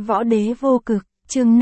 Võ đế vô cực, chương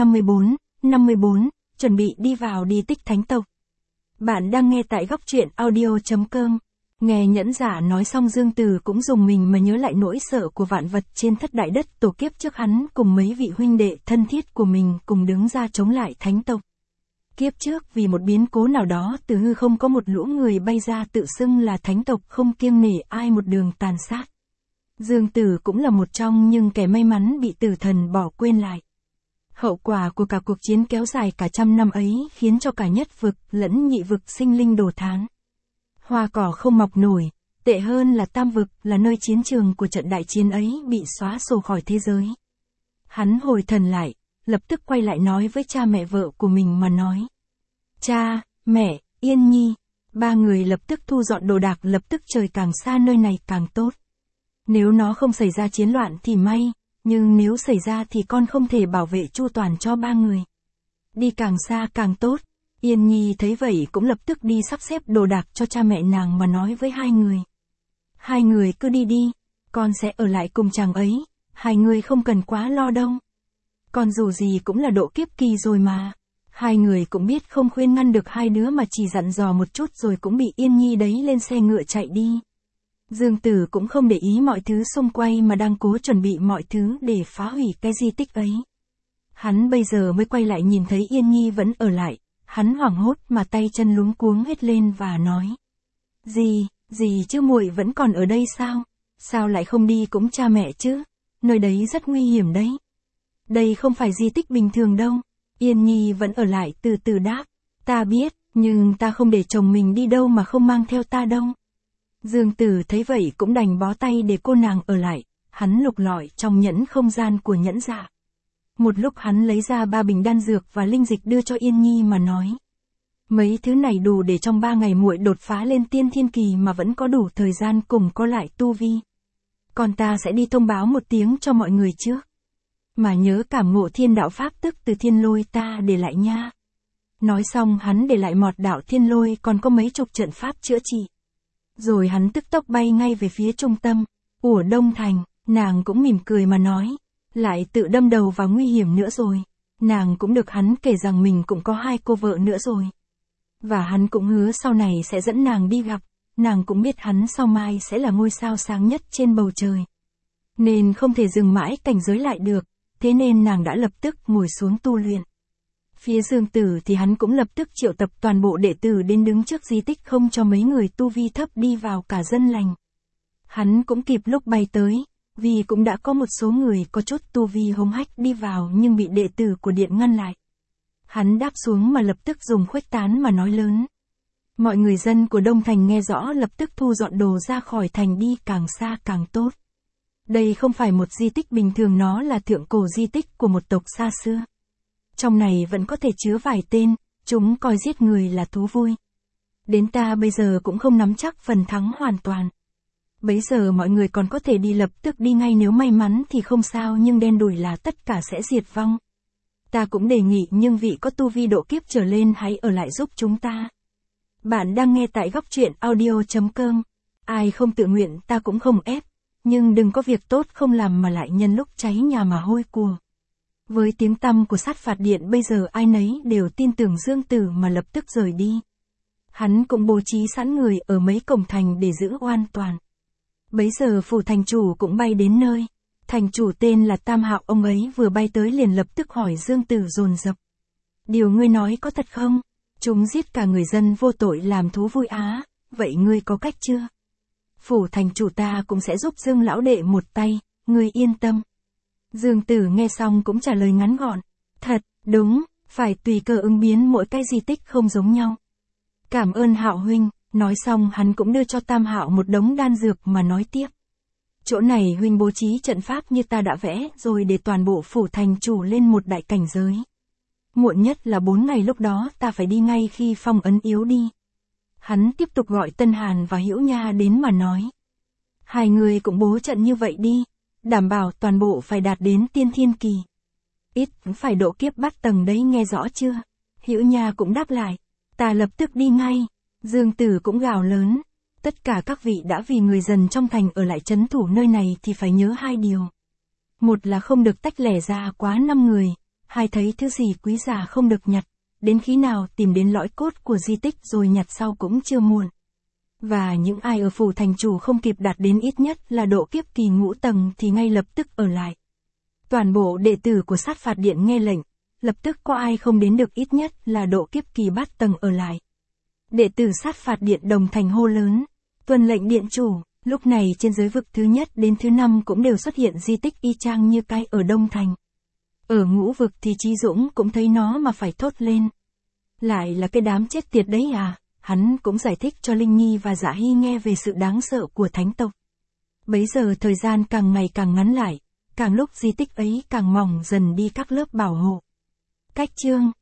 54, chuẩn bị đi vào di tích thánh tộc. Bạn đang nghe tại góc truyện audio.com. Nghe Nhẫn Giả nói xong Dương Từ cũng dùng mình mà nhớ lại nỗi sợ của vạn vật trên thất đại đất tổ kiếp trước hắn cùng mấy vị huynh đệ thân thiết của mình cùng đứng ra chống lại thánh tộc. Kiếp trước vì một biến cố nào đó từ hư không có một lũ người bay ra tự xưng là thánh tộc không kiêng nể ai một đường tàn sát. Dương Tử cũng là một trong những kẻ may mắn bị tử thần bỏ quên lại. Hậu quả của cả cuộc chiến kéo dài cả trăm năm ấy khiến cho cả nhất vực lẫn nhị vực sinh linh đổ thán. Hoa cỏ không mọc nổi, tệ hơn là tam vực là nơi chiến trường của trận đại chiến ấy bị xóa sổ khỏi thế giới. Hắn hồi thần lại, lập tức quay lại nói với cha mẹ vợ của mình mà nói. Cha, mẹ, Yên Nhi, ba người lập tức thu dọn đồ đạc, lập tức trời càng xa nơi này càng tốt. Nếu nó không xảy ra chiến loạn thì may, nhưng nếu xảy ra thì con không thể bảo vệ chu toàn cho ba người. Đi càng xa càng tốt. Yên Nhi thấy vậy cũng lập tức đi sắp xếp đồ đạc cho cha mẹ nàng mà nói với hai người. Hai người cứ đi đi, con sẽ ở lại cùng chàng ấy, hai người không cần quá lo đâu. Con dù gì cũng là độ kiếp kỳ rồi mà. Hai người cũng biết không khuyên ngăn được hai đứa mà chỉ dặn dò một chút rồi cũng bị Yên Nhi đấy lên xe ngựa chạy đi. Dương Tử cũng không để ý mọi thứ xung quanh mà đang cố chuẩn bị mọi thứ để phá hủy cái di tích ấy. Hắn bây giờ mới quay lại nhìn thấy Yên Nhi vẫn ở lại, hắn hoảng hốt mà tay chân luống cuống hết lên và nói. Gì chứ muội vẫn còn ở đây sao? Sao lại không đi cũng cha mẹ chứ? Nơi đấy rất nguy hiểm đấy. Đây không phải di tích bình thường đâu. Yên Nhi vẫn ở lại từ từ đáp. Ta biết, nhưng ta không để chồng mình đi đâu mà không mang theo ta đâu. Dương Tử thấy vậy cũng đành bó tay để cô nàng ở lại, hắn lục lọi trong nhẫn không gian của Nhẫn Giả. Một lúc hắn lấy ra 3 bình đan dược và linh dịch đưa cho Yên Nhi mà nói. Mấy thứ này đủ để trong 3 ngày muội đột phá lên tiên thiên kỳ mà vẫn có đủ thời gian cùng có lại tu vi. Còn ta sẽ đi thông báo một tiếng cho mọi người trước. Mà nhớ cảm ngộ thiên đạo pháp tức từ thiên lôi ta để lại nha. Nói xong hắn để lại mọt đạo thiên lôi còn có mấy chục trận pháp chữa trị. Rồi hắn tức tốc bay ngay về phía trung tâm, của Đông Thành, nàng cũng mỉm cười mà nói, lại tự đâm đầu vào nguy hiểm nữa rồi. Nàng cũng được hắn kể rằng mình cũng có 2 cô vợ nữa rồi. Và hắn cũng hứa sau này sẽ dẫn nàng đi gặp, nàng cũng biết hắn sau mai sẽ là ngôi sao sáng nhất trên bầu trời. Nên không thể dừng mãi cảnh giới lại được, thế nên nàng đã lập tức ngồi xuống tu luyện. Phía Dương Tử thì hắn cũng lập tức triệu tập toàn bộ đệ tử đến đứng trước di tích không cho mấy người tu vi thấp đi vào cả dân lành. Hắn cũng kịp lúc bay tới, vì cũng đã có một số người có chút tu vi hống hách đi vào nhưng bị đệ tử của điện ngăn lại. Hắn đáp xuống mà lập tức dùng khuếch tán mà nói lớn. Mọi người dân của Đông Thành nghe rõ lập tức thu dọn đồ ra khỏi thành đi càng xa càng tốt. Đây không phải một di tích bình thường, nó là thượng cổ di tích của một tộc xa xưa. Trong này vẫn có thể chứa vài tên, chúng coi giết người là thú vui. Đến ta bây giờ cũng không nắm chắc phần thắng hoàn toàn. Bấy giờ mọi người còn có thể đi lập tức đi ngay nếu may mắn thì không sao, nhưng đen đủi là tất cả sẽ diệt vong. Ta cũng đề nghị nhưng vị có tu vi độ kiếp trở lên hãy ở lại giúp chúng ta. Bạn đang nghe tại góc truyện audio.com. Ai không tự nguyện ta cũng không ép, nhưng đừng có việc tốt không làm mà lại nhân lúc cháy nhà mà hôi của. Với tiếng tăm của sát phạt điện bây giờ ai nấy đều tin tưởng Dương Tử mà lập tức rời đi. Hắn cũng bố trí sẵn người ở mấy cổng thành để giữ oan toàn. Bấy giờ phủ thành chủ cũng bay đến nơi. Thành chủ tên là Tam Hạo, ông ấy vừa bay tới liền lập tức hỏi Dương Tử dồn dập. Điều ngươi nói có thật không? Chúng giết cả người dân vô tội làm thú vui á, vậy ngươi có cách chưa? Phủ thành chủ ta cũng sẽ giúp Dương lão đệ một tay, ngươi yên tâm. Dương Tử nghe xong cũng trả lời ngắn gọn. Thật, đúng, phải tùy cơ ứng biến, mỗi cái di tích không giống nhau. Cảm ơn Hạo huynh. Nói xong hắn cũng đưa cho Tam Hạo một đống đan dược mà nói tiếp. Chỗ này huynh bố trí trận pháp như ta đã vẽ rồi để toàn bộ phủ thành chủ lên một đại cảnh giới. Muộn nhất là 4 ngày, lúc đó ta phải đi ngay khi phong ấn yếu đi. Hắn tiếp tục gọi Tân Hàn và Hữu Nha đến mà nói. Hai người cũng bố trận như vậy đi, đảm bảo toàn bộ phải đạt đến tiên thiên kỳ. Ít cũng phải độ kiếp bắt tầng đấy, nghe rõ chưa? Hữu Nha cũng đáp lại. Ta lập tức đi ngay. Dương Tử cũng gào lớn. Tất cả các vị đã vì người dân trong thành ở lại trấn thủ nơi này thì phải nhớ 2 điều. Một là không được tách lẻ ra quá 5 người, hai thấy thứ gì quý giá không được nhặt, đến khi nào tìm đến lõi cốt của di tích rồi nhặt sau cũng chưa muộn. Và những ai ở phủ thành chủ không kịp đạt đến ít nhất là độ kiếp kỳ ngũ tầng thì ngay lập tức ở lại. Toàn bộ đệ tử của sát phạt điện nghe lệnh, lập tức có ai không đến được ít nhất là độ kiếp kỳ bát tầng ở lại. Đệ tử sát phạt điện đồng thành hô lớn, tuân lệnh điện chủ. Lúc này trên giới vực thứ nhất đến thứ 5 cũng đều xuất hiện di tích y chang như cái ở Đông Thành. Ở ngũ vực thì Chí Dũng cũng thấy nó mà phải thốt lên. Lại là cái đám chết tiệt đấy à, hắn cũng giải thích cho Linh Nhi và Dạ Hy nghe về sự đáng sợ của thánh tộc. Bấy giờ thời gian càng ngày càng ngắn lại, càng lúc di tích ấy càng mỏng dần đi các lớp bảo hộ. Cách chương